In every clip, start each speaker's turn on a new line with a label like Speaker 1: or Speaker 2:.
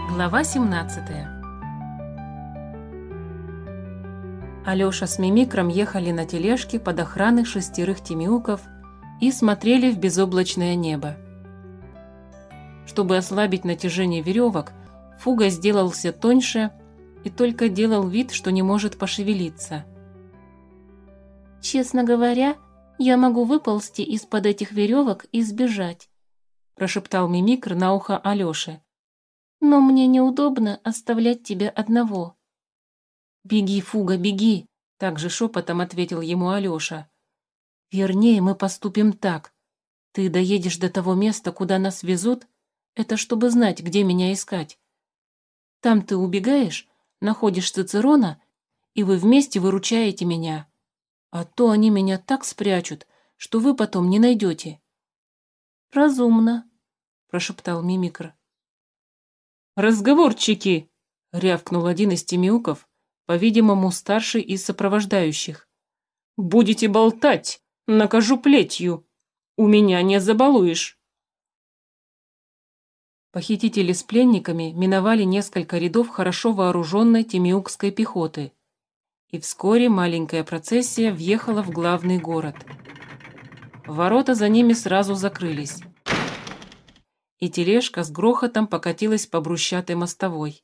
Speaker 1: Глава 17. Алёша с Мимикром ехали на тележке под охраной 6 тимиуков и смотрели в безоблачное небо. Чтобы ослабить натяжение веревок, Фуга сделался тоньше и только делал вид, что не может пошевелиться.
Speaker 2: «Честно говоря, я могу выползти из-под этих веревок и сбежать»,
Speaker 1: прошептал Мимикр на ухо Алёше.
Speaker 2: «но мне неудобно оставлять тебя одного».
Speaker 1: «Беги, Фуга, беги!» – также шепотом ответил ему Алёша. «Вернее, мы поступим так. Ты доедешь до того места, куда нас везут, это чтобы знать, где меня искать. Там ты убегаешь, находишь Цицерона, и вы вместе выручаете меня. А то они меня так спрячут, что вы потом не найдете».
Speaker 2: «Разумно»,
Speaker 1: – прошептал Мимикр. «Разговорчики!» – рявкнул один из тимиуков, по-видимому, старший из сопровождающих. «Будете болтать, накажу плетью. У меня не забалуешь». Похитители с пленниками миновали несколько рядов хорошо вооруженной тимиукской пехоты, и вскоре маленькая процессия въехала в главный город. Ворота за ними сразу закрылись, и тележка с грохотом покатилась по брусчатой мостовой.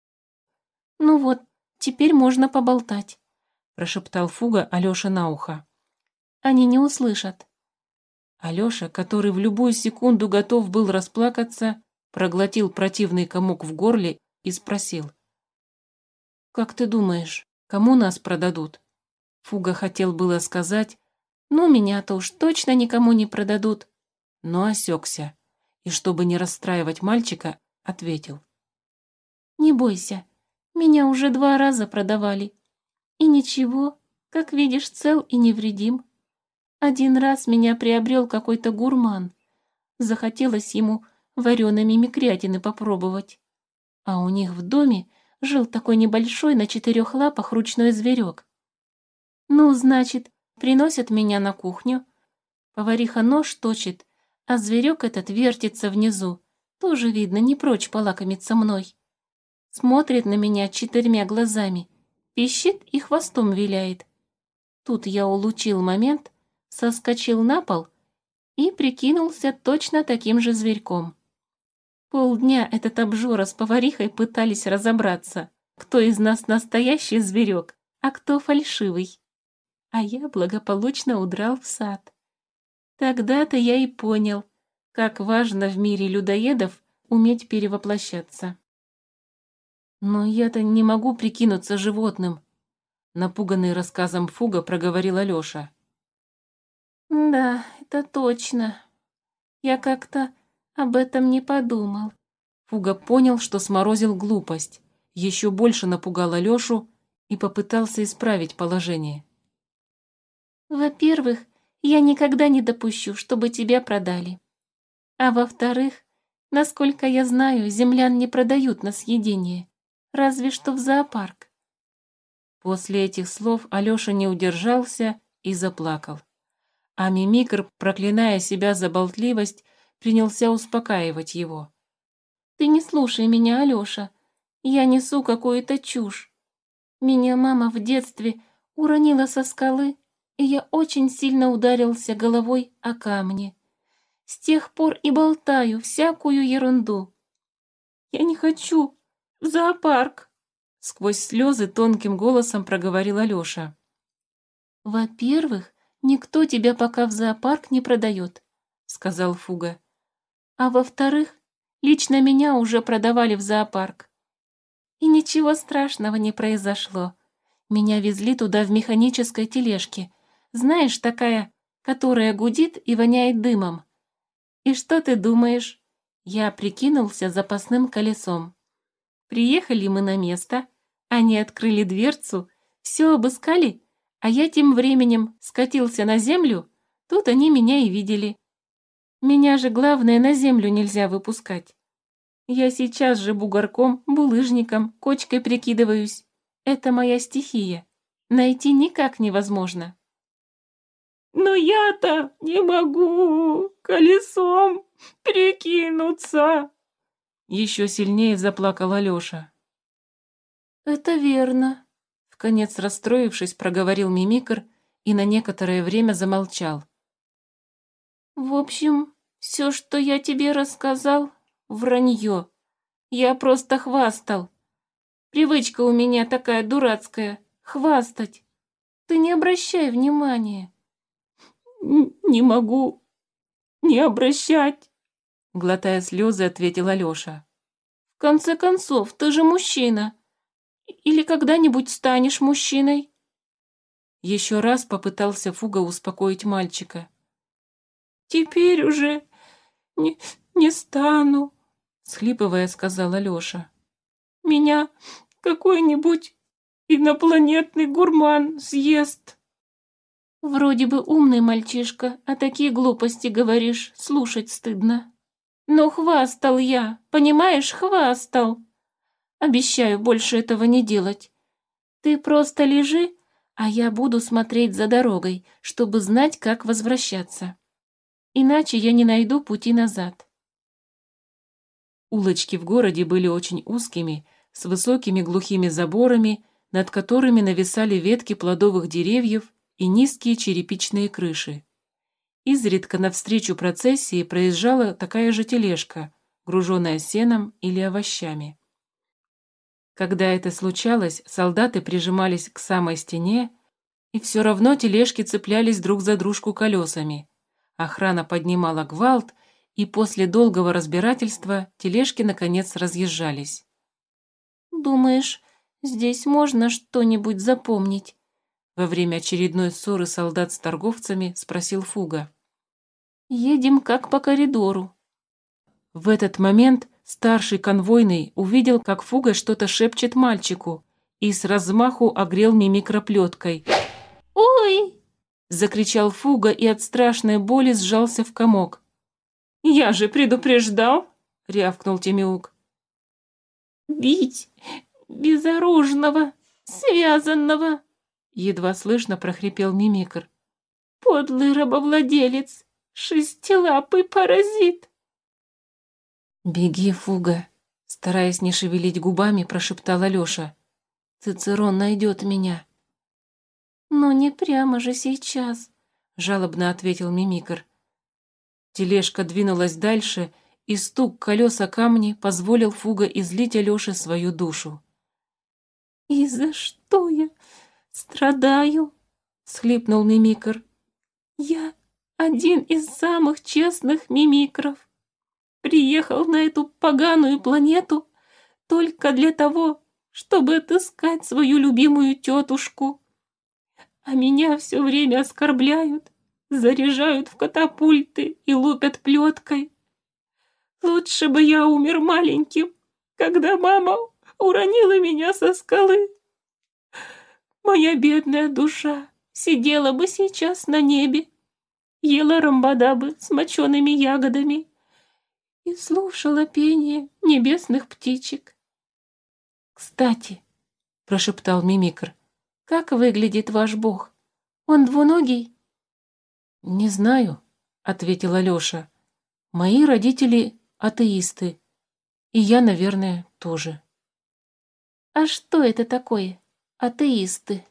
Speaker 2: «Ну вот, теперь можно поболтать»,
Speaker 1: – прошептал Фуга Алёше на ухо.
Speaker 2: «Они не услышат».
Speaker 1: Алёша, который в любую секунду готов был расплакаться, проглотил противный комок в горле и спросил. «Как ты думаешь, кому нас продадут?» Фуга хотел было сказать,
Speaker 2: «Ну, меня-то уж точно никому не продадут»,
Speaker 1: но осекся, и, чтобы не расстраивать мальчика, ответил.
Speaker 2: «Не бойся, меня уже 2 раза продавали. И ничего, как видишь, цел и невредим. 1 раз меня приобрел какой-то гурман. Захотелось ему вареной мимикрятины попробовать. А у них в доме жил такой небольшой на 4 лапах ручной зверек. Ну, значит, приносят меня на кухню. Повариха нож точит, а зверек этот вертится внизу. Тоже, видно, не прочь полакомиться мной. Смотрит на меня 4 глазами, пищит и хвостом виляет. Тут я улучил момент, соскочил на пол и прикинулся точно таким же зверьком. Полдня этот обжора с поварихой пытались разобраться, кто из нас настоящий зверек, а кто фальшивый. А я благополучно удрал в сад. Тогда-то я и понял, как важно в мире людоедов уметь перевоплощаться. «Но я-то не могу прикинуться животным», — напуганный рассказом Фуга проговорил Алёша. «Да, это точно. Я как-то об этом не подумал».
Speaker 1: Фуга понял, что сморозил глупость, еще больше напугал Алёшу и попытался исправить положение.
Speaker 2: «Во-первых, я никогда не допущу, чтобы тебя продали. А во-вторых, насколько я знаю, землян не продают на съедение, разве что в зоопарк».
Speaker 1: После этих слов Алёша не удержался и заплакал. А Мимикр, проклиная себя за болтливость, принялся успокаивать его.
Speaker 2: «Ты не слушай меня, Алёша. Я несу какую-то чушь. Меня мама в детстве уронила со скалы, и я очень сильно ударился головой о камни. С тех пор и болтаю всякую ерунду. Я не хочу в зоопарк», —
Speaker 1: сквозь слезы тонким голосом проговорил Алёша.
Speaker 2: «Во-первых, никто тебя пока в зоопарк не продает», — сказал Фуга. «А во-вторых, лично меня уже продавали в зоопарк. И ничего страшного не произошло. Меня везли туда в механической тележке. Знаешь, такая, которая гудит и воняет дымом. И что ты думаешь? Я прикинулся запасным колесом. Приехали мы на место, они открыли дверцу, все обыскали, а я тем временем скатился на землю, тут они меня и видели. Меня же, главное, на землю нельзя выпускать. Я сейчас же бугорком, булыжником, кочкой прикидываюсь. Это моя стихия. Найти никак невозможно». «Но я-то не могу колесом прикинуться»,
Speaker 1: Еще сильнее заплакал Алёша.
Speaker 2: «Это верно», —
Speaker 1: Вконец расстроившись, проговорил Мимикр и на некоторое время замолчал.
Speaker 2: «В общем, все, что я тебе рассказал, вранье. Я просто хвастал. Привычка у меня такая дурацкая — хвастать. Ты не обращай внимания». «Не могу не обращать», —
Speaker 1: глотая слезы, ответил Алёша.
Speaker 2: «В конце концов, ты же мужчина. Или когда-нибудь станешь мужчиной?»
Speaker 1: Еще раз попытался Фуга успокоить мальчика.
Speaker 2: «Теперь уже не стану»,
Speaker 1: — схлипывая, сказал Алёша.
Speaker 2: «Меня какой-нибудь инопланетный гурман съест». «Вроде бы умный мальчишка, а такие глупости говоришь, слушать стыдно. Но хвастал я, понимаешь, хвастал. Обещаю больше этого не делать. Ты просто лежи, а я буду смотреть за дорогой, чтобы знать, как возвращаться. Иначе я не найду пути назад».
Speaker 1: Улочки в городе были очень узкими, с высокими глухими заборами, над которыми нависали ветки плодовых деревьев и низкие черепичные крыши. Изредка навстречу процессии проезжала такая же тележка, груженная сеном или овощами. Когда это случалось, солдаты прижимались к самой стене, и все равно тележки цеплялись друг за дружку колесами. Охрана поднимала гвалт, и после долгого разбирательства тележки наконец разъезжались.
Speaker 2: «Думаешь, здесь можно что-нибудь запомнить?»
Speaker 1: Во время очередной ссоры солдат с торговцами спросил Фуга.
Speaker 2: «Едем как по коридору».
Speaker 1: В этот момент старший конвойный увидел, как Фуга что-то шепчет мальчику и с размаху огрел Мимикра плеткой.
Speaker 2: «Ой!»
Speaker 1: – закричал Фуга и от страшной боли сжался в комок. «Я же предупреждал!» – рявкнул Тимеук.
Speaker 2: «Бить безоружного, связанного!» —
Speaker 1: едва слышно прохрипел Мимикр.
Speaker 2: «Подлый рабовладелец, шестилапый паразит!»
Speaker 1: «Беги, Фуга!» – стараясь не шевелить губами, прошептал Алёша. «Цицерон найдет меня!»
Speaker 2: «Но не прямо же сейчас!»
Speaker 1: – жалобно ответил Мимикр. Тележка двинулась дальше, и стук колес о камни позволил Фуга излить Алёше свою душу.
Speaker 2: «И за что я страдаю?» — схлипнул Мимикр. «Я один из самых честных мимикров. Приехал на эту поганую планету только для того, чтобы отыскать свою любимую тетушку. А меня все время оскорбляют, заряжают в катапульты и лупят плеткой. Лучше бы я умер маленьким, когда мама уронила меня со скалы. Моя бедная душа сидела бы сейчас на небе, ела рамбадабы с мочеными ягодами и слушала пение небесных птичек».
Speaker 1: «Кстати», – прошептал Мимикр,
Speaker 2: — «как выглядит ваш бог? Он двуногий?»
Speaker 1: «Не знаю», – ответил Алёша. «Мои родители атеисты, и я, наверное, тоже».
Speaker 2: «А что это такое, атеисты?»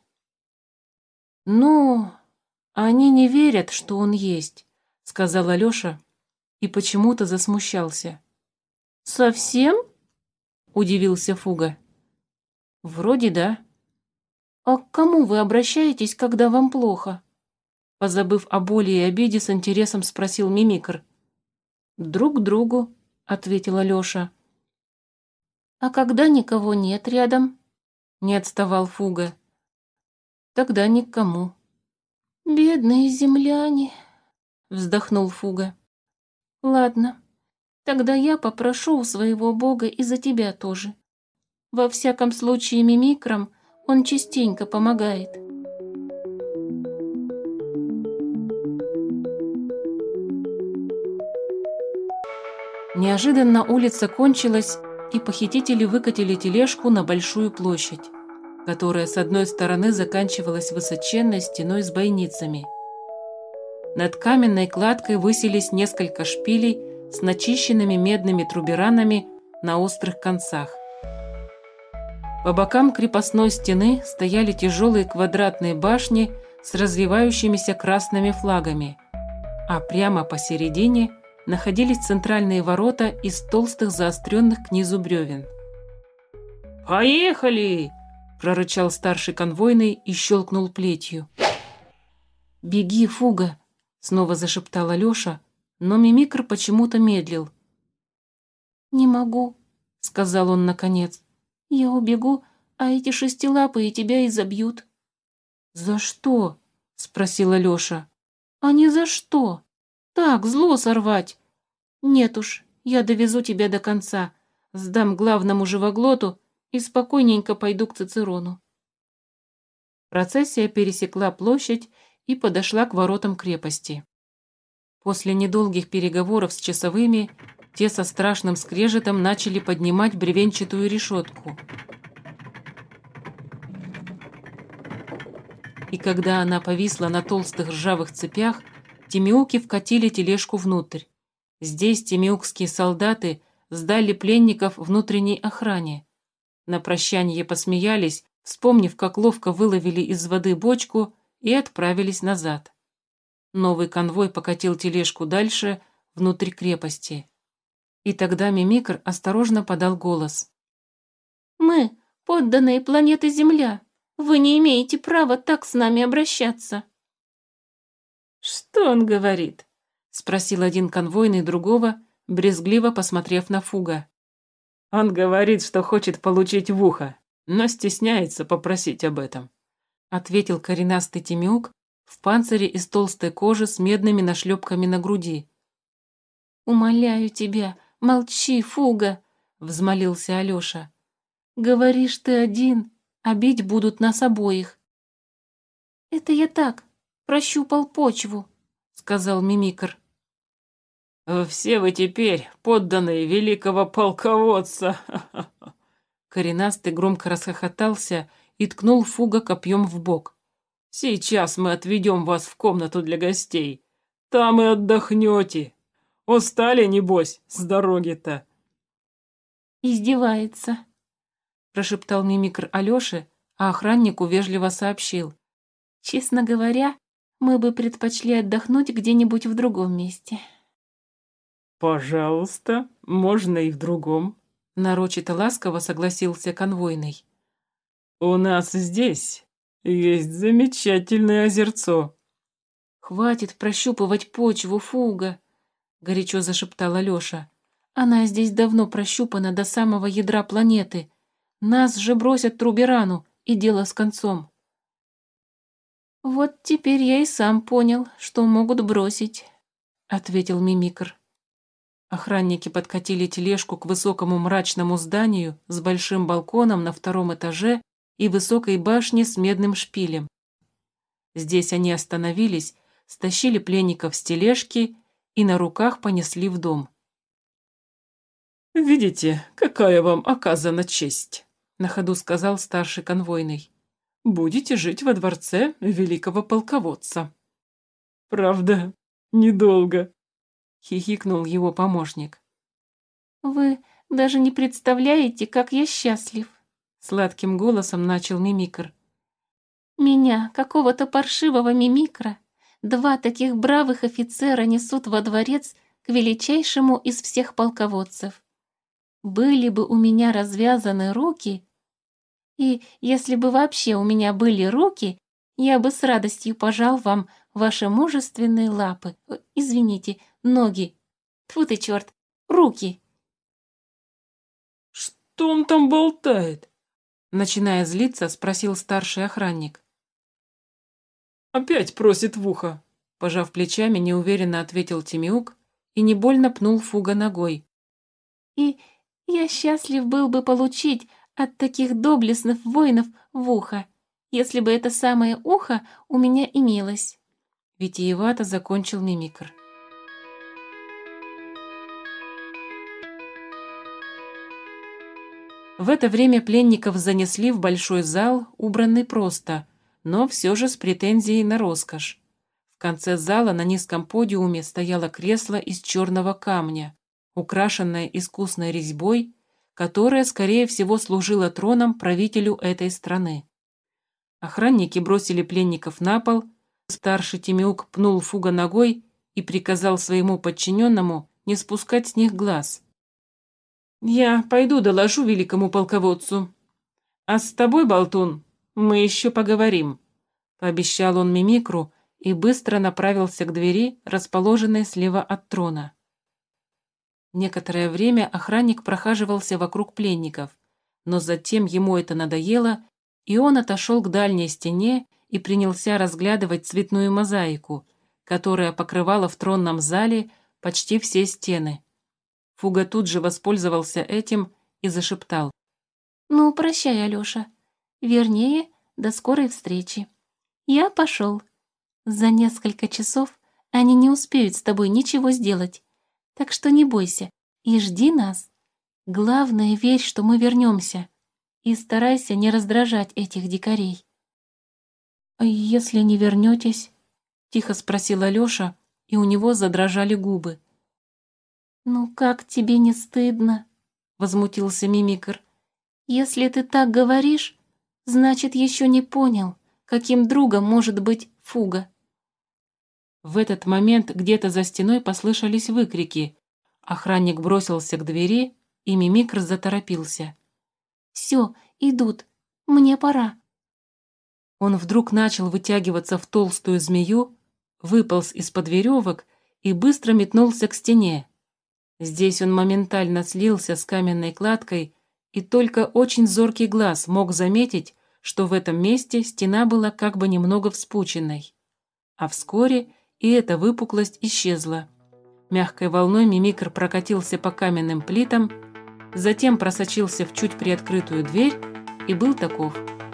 Speaker 1: «Ну, они не верят, что он есть», – сказал Алёша и почему-то засмущался.
Speaker 2: «Совсем?»
Speaker 1: – удивился Фуга. «Вроде да».
Speaker 2: «А к кому вы обращаетесь, когда вам плохо?»
Speaker 1: Позабыв о боли и обиде, с интересом спросил Мимикр. «Друг к другу», – ответил Алёша.
Speaker 2: «А когда никого нет рядом?»
Speaker 1: – не отставал Фуга. «Тогда ни к кому».
Speaker 2: «Бедные земляне»,
Speaker 1: – вздохнул Фуга.
Speaker 2: «Ладно, тогда я попрошу у своего бога и за тебя тоже. Во всяком случае, мимикрам он частенько помогает».
Speaker 1: Неожиданно улица кончилась, и похитители выкатили тележку на большую площадь, которая с одной стороны заканчивалась высоченной стеной с бойницами. Над каменной кладкой высились несколько шпилей с начищенными медными труберанами, на острых концах. По бокам крепостной стены стояли тяжелые квадратные башни с развивающимися красными флагами, а прямо посередине находились центральные ворота из толстых заостренных к низу бревен. «Поехали!» – прорычал старший конвойный и щелкнул плетью.
Speaker 2: «Беги, Фуга!» – снова зашептал Алёша, но Мимикр почему-то медлил. «Не могу», – сказал он наконец. «Я убегу, а эти шестилапые тебя изобьют».
Speaker 1: «За что?» – спросил Алёша.
Speaker 2: «А не за что. Так, зло сорвать. Нет уж, я довезу тебя до конца, сдам главному живоглоту и спокойненько пойду к Цицерону».
Speaker 1: Процессия пересекла площадь и подошла к воротам крепости. После недолгих переговоров с часовыми те со страшным скрежетом начали поднимать бревенчатую решетку. И когда она повисла на толстых ржавых цепях, тимеуки вкатили тележку внутрь. Здесь тимеукские солдаты сдали пленников внутренней охране. На прощание посмеялись, вспомнив, как ловко выловили из воды бочку, и отправились назад. Новый конвой покатил тележку дальше, внутрь крепости. И тогда Мимикр осторожно подал голос.
Speaker 2: «Мы, подданные планеты Земля, вы не имеете права так с нами обращаться».
Speaker 1: «Что он говорит?» – спросил один конвойный другого, брезгливо посмотрев на Фуга. «Он говорит, что хочет получить в ухо, но стесняется попросить об этом», – ответил коренастый тимеук в панцире из толстой кожи с медными нашлепками на груди.
Speaker 2: «Умоляю тебя, молчи, Фуга!» – взмолился Алёша. «Говоришь ты один, а бить будут нас обоих». «Это я так, прощупал почву», – сказал Мимикр.
Speaker 1: «Все вы теперь подданные великого полководца!» Коренастый громко расхохотался и ткнул Фуга копьем в бок. «Сейчас мы отведем вас в комнату для гостей. Там и отдохнете. Устали, небось, с дороги-то?»
Speaker 2: «Издевается», – прошептал Мимикр Алёше, а охраннику вежливо сообщил. «Честно говоря, мы бы предпочли отдохнуть где-нибудь в другом месте».
Speaker 1: «Пожалуйста, можно и в другом», – нарочито ласково согласился конвойный. «У нас здесь есть замечательное озерцо».
Speaker 2: «Хватит прощупывать почву, Фуга», – горячо зашептал Алёша. «Она здесь давно прощупана до самого ядра планеты. Нас же бросят Труберану, и дело с концом». «Вот теперь я и сам понял, что могут бросить», – ответил Мимикр. Охранники подкатили тележку к высокому мрачному зданию с большим балконом на втором этаже и высокой башней с медным шпилем. Здесь они остановились, стащили пленников с тележки и на руках понесли в дом. «Видите, какая вам оказана честь», – на ходу сказал старший конвойный. «Будете жить во дворце великого полководца». «Правда, недолго», – хихикнул его помощник. «Вы даже не представляете, как я счастлив», –
Speaker 1: сладким голосом начал Мимикр.
Speaker 2: «Меня, какого-то паршивого Мимикра, два таких бравых офицера несут во дворец к величайшему из всех полководцев. Были бы у меня развязаны руки, и если бы вообще у меня были руки, я бы с радостью пожал вам ваши мужественные лапы, извините, ноги. Тьфу ты, черт, руки!»
Speaker 1: «Что он там болтает?» Начиная злиться, спросил старший охранник. «Опять просит в ухо», пожав плечами, неуверенно ответил Тимеук и не больно пнул Фуга ногой.
Speaker 2: «И я счастлив был бы получить от таких доблестных воинов в ухо, если бы это самое ухо у меня имелось»,
Speaker 1: витиевато закончил Мимикр. В это время пленников занесли в большой зал, убранный просто, но все же с претензией на роскошь. В конце зала на низком подиуме стояло кресло из черного камня, украшенное искусной резьбой, которая, скорее всего, служила троном правителю этой страны. Охранники бросили пленников на пол, старший Тимеук пнул Фуга ногой и приказал своему подчиненному не спускать с них глаз. «Я пойду доложу великому полководцу. А с тобой, болтун, мы еще поговорим», — пообещал он Мимикру и быстро направился к двери, расположенной слева от трона. Некоторое время охранник прохаживался вокруг пленников, но затем ему это надоело, и он отошел к дальней стене и принялся разглядывать цветную мозаику, которая покрывала в тронном зале почти все стены. Фуга тут же воспользовался этим и зашептал:
Speaker 2: «Ну, прощай, Алёша. Вернее, до скорой встречи. Я пошел. За несколько часов они не успеют с тобой ничего сделать. Так что не бойся и жди нас. Главное, верь, что мы вернемся. И старайся не раздражать этих дикарей».
Speaker 1: «А если не вернетесь?» — тихо спросил Алёша, и у него задрожали губы.
Speaker 2: «Ну как тебе не стыдно?» — возмутился Мимикр. «Если ты так говоришь, значит, еще не понял, каким другом может быть Фуга».
Speaker 1: В этот момент где-то за стеной послышались выкрики. Охранник бросился к двери, и Мимикр заторопился.
Speaker 2: «Все, идут. Мне пора».
Speaker 1: Он вдруг начал вытягиваться в толстую змею, выполз из-под веревок и быстро метнулся к стене. Здесь он моментально слился с каменной кладкой, и только очень зоркий глаз мог заметить, что в этом месте стена была как бы немного вспученной. А вскоре и эта выпуклость исчезла. Мягкой волной Мимикр прокатился по каменным плитам, затем просочился в чуть приоткрытую дверь и был таков.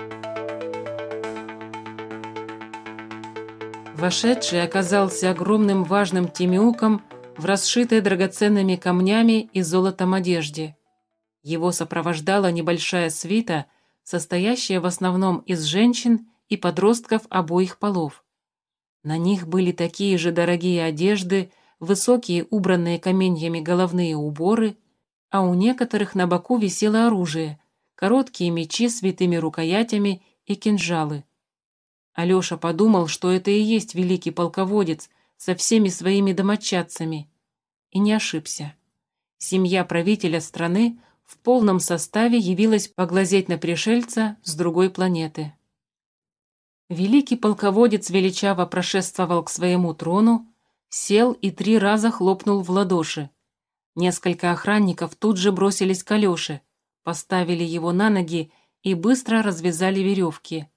Speaker 1: Вошедший оказался огромным важным Тимеуком в расшитой драгоценными камнями и золотом одежде. Его сопровождала небольшая свита, состоящая в основном из женщин и подростков обоих полов. На них были такие же дорогие одежды, высокие убранные каменьями головные уборы, а у некоторых на боку висело оружие, короткие мечи с витыми рукоятями и кинжалы. Алёша подумал, что это и есть великий полководец со всеми своими домочадцами, и не ошибся. Семья правителя страны в полном составе явилась поглазеть на пришельца с другой планеты. Великий полководец величаво прошествовал к своему трону, сел и 3 раза хлопнул в ладоши. Несколько охранников тут же бросились к Алёше, поставили его на ноги и быстро развязали веревки.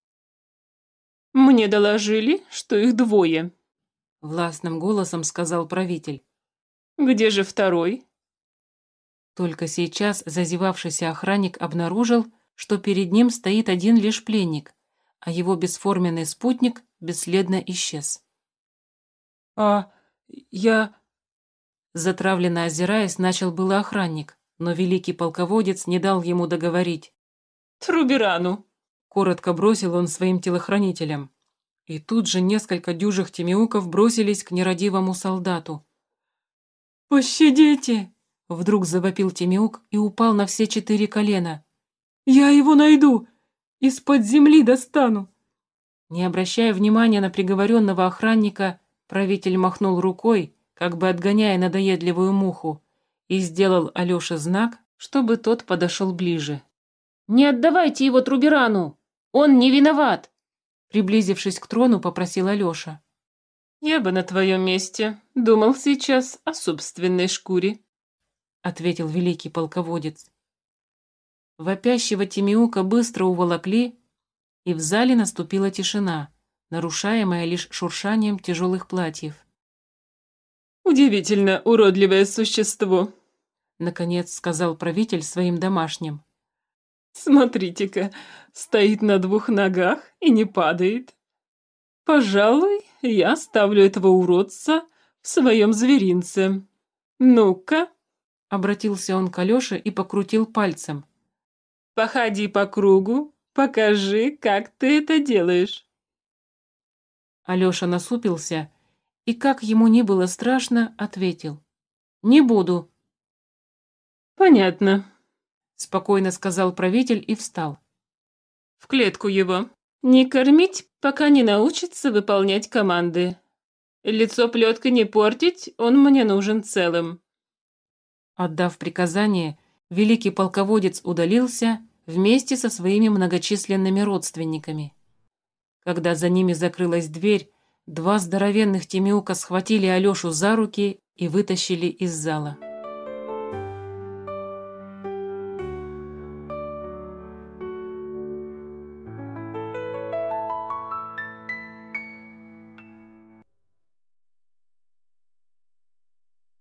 Speaker 3: «Мне доложили, что их 2», —
Speaker 1: властным голосом сказал правитель.
Speaker 3: «Где же второй?»
Speaker 1: Только сейчас зазевавшийся охранник обнаружил, что перед ним стоит один лишь пленник, а его бесформенный спутник бесследно исчез.
Speaker 3: «А я...»
Speaker 1: Затравленно озираясь, начал было охранник, но великий полководец не дал ему договорить.
Speaker 3: «Труберану!»
Speaker 1: — коротко бросил он своим телохранителям. И тут же несколько дюжих тимеуков бросились к нерадивому солдату.
Speaker 3: «Пощадите!»
Speaker 1: — вдруг завопил Тимеук и упал на все 4 колена.
Speaker 3: «Я его найду! Из-под земли достану!»
Speaker 1: Не обращая внимания на приговоренного охранника, правитель махнул рукой, как бы отгоняя надоедливую муху, и сделал Алёше знак, чтобы тот подошел ближе.
Speaker 2: «Не отдавайте его Труберану! Он не виноват!»
Speaker 1: Приблизившись к трону, попросил Алёша.
Speaker 3: «Я бы на твоем месте думал сейчас о собственной шкуре»,
Speaker 1: — ответил великий полководец. Вопящего Тимеука быстро уволокли, и в зале наступила тишина, нарушаемая лишь шуршанием тяжелых платьев.
Speaker 3: «Удивительно уродливое существо»,
Speaker 1: — наконец сказал правитель своим домашним.
Speaker 3: «Смотрите-ка, стоит на 2 ногах и не падает. Пожалуй, я ставлю этого уродца в своем зверинце. Ну-ка»,
Speaker 1: — обратился он к Алёше и покрутил пальцем.
Speaker 3: «Походи по кругу, покажи, как ты это делаешь».
Speaker 1: Алёша насупился и, как ему ни было страшно, ответил. «Не буду».
Speaker 3: «Понятно.
Speaker 1: спокойно сказал правитель и встал.
Speaker 3: В клетку его. Не кормить, пока не научится выполнять команды. Лицо плеткой не портить, он мне нужен целым.
Speaker 1: Отдав приказание, великий полководец удалился вместе со своими многочисленными родственниками. Когда за ними закрылась дверь, два здоровенных темиука схватили Алешу за руки и вытащили из зала.